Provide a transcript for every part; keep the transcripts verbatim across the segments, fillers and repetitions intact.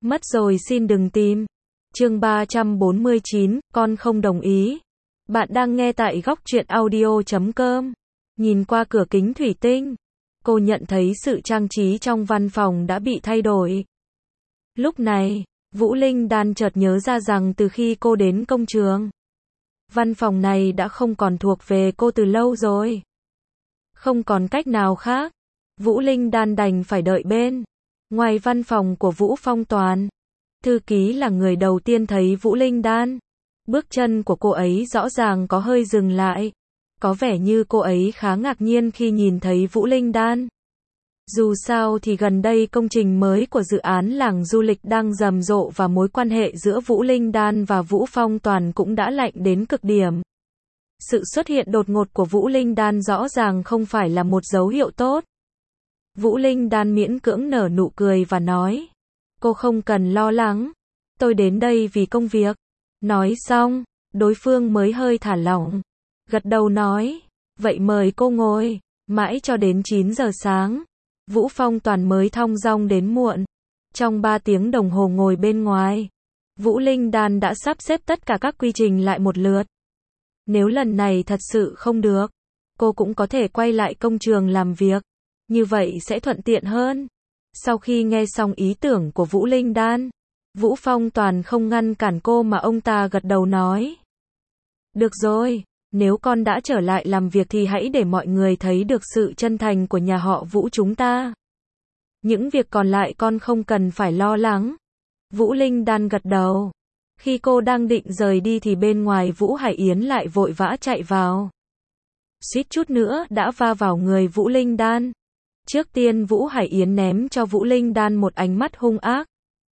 Mất rồi xin đừng tìm. Chương ba trăm bốn mươi chín, con không đồng ý. Bạn đang nghe tại góc truyện audio chấm com. Nhìn qua cửa kính thủy tinh, cô nhận thấy sự trang trí trong văn phòng đã bị thay đổi. Lúc này, Vũ Linh Đan chợt nhớ ra rằng từ khi cô đến công trường, văn phòng này đã không còn thuộc về cô từ lâu rồi. Không còn cách nào khác, Vũ Linh Đan đành phải đợi bên ngoài văn phòng của Vũ Phong Toàn. Thư ký là người đầu tiên thấy Vũ Linh Đan. Bước chân của cô ấy rõ ràng có hơi dừng lại. Có vẻ như cô ấy khá ngạc nhiên khi nhìn thấy Vũ Linh Đan. Dù sao thì gần đây công trình mới của dự án làng du lịch đang rầm rộ và mối quan hệ giữa Vũ Linh Đan và Vũ Phong Toàn cũng đã lạnh đến cực điểm. Sự xuất hiện đột ngột của Vũ Linh Đan rõ ràng không phải là một dấu hiệu tốt. Vũ Linh Đan miễn cưỡng nở nụ cười và nói, cô không cần lo lắng, tôi đến đây vì công việc. Nói xong, đối phương mới hơi thả lỏng, gật đầu nói, vậy mời cô ngồi. Mãi cho đến chín giờ sáng, Vũ Phong Toàn mới thong dong đến muộn. Trong ba tiếng đồng hồ ngồi bên ngoài, Vũ Linh Đan đã sắp xếp tất cả các quy trình lại một lượt. Nếu lần này thật sự không được, cô cũng có thể quay lại công trường làm việc. Như vậy sẽ thuận tiện hơn. Sau khi nghe xong ý tưởng của Vũ Linh Đan, Vũ Phong Toàn không ngăn cản cô mà ông ta gật đầu nói. Được rồi, nếu con đã trở lại làm việc thì hãy để mọi người thấy được sự chân thành của nhà họ Vũ chúng ta. Những việc còn lại con không cần phải lo lắng. Vũ Linh Đan gật đầu. Khi cô đang định rời đi thì bên ngoài Vũ Hải Yến lại vội vã chạy vào. Suýt chút nữa đã va vào người Vũ Linh Đan. Trước tiên Vũ Hải Yến ném cho Vũ Linh Đan một ánh mắt hung ác.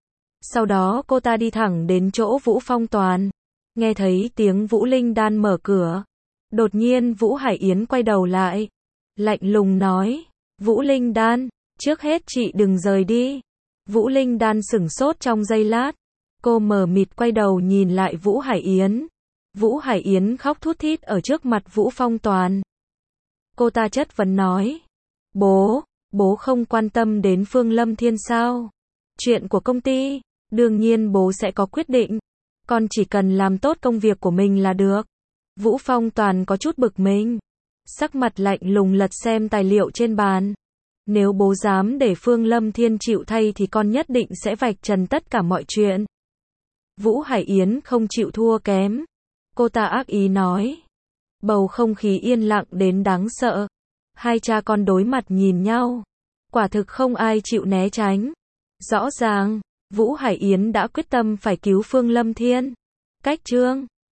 Sau đó cô ta đi thẳng đến chỗ Vũ Phong Toàn. Nghe thấy tiếng Vũ Linh Đan mở cửa. Đột nhiên Vũ Hải Yến quay đầu lại. Lạnh lùng nói, Vũ Linh Đan, trước hết chị đừng rời đi. Vũ Linh Đan sửng sốt trong giây lát. Cô mờ mịt quay đầu nhìn lại Vũ Hải Yến. Vũ Hải Yến khóc thút thít ở trước mặt Vũ Phong Toàn. Cô ta chất vấn nói, bố, bố không quan tâm đến Phương Lâm Thiên sao? Chuyện của công ty, đương nhiên bố sẽ có quyết định. Con chỉ cần làm tốt công việc của mình là được. Vũ Phong Toàn có chút bực mình. Sắc mặt lạnh lùng lật xem tài liệu trên bàn. Nếu bố dám để Phương Lâm Thiên chịu thay thì con nhất định sẽ vạch trần tất cả mọi chuyện. Vũ Hải Yến không chịu thua kém. Cô ta ác ý nói. Bầu không khí yên lặng đến đáng sợ. Hai cha con đối mặt nhìn nhau. Quả thực không ai chịu né tránh. Rõ ràng, Vũ Hải Yến đã quyết tâm phải cứu Phương Lâm Thiên. Cách chương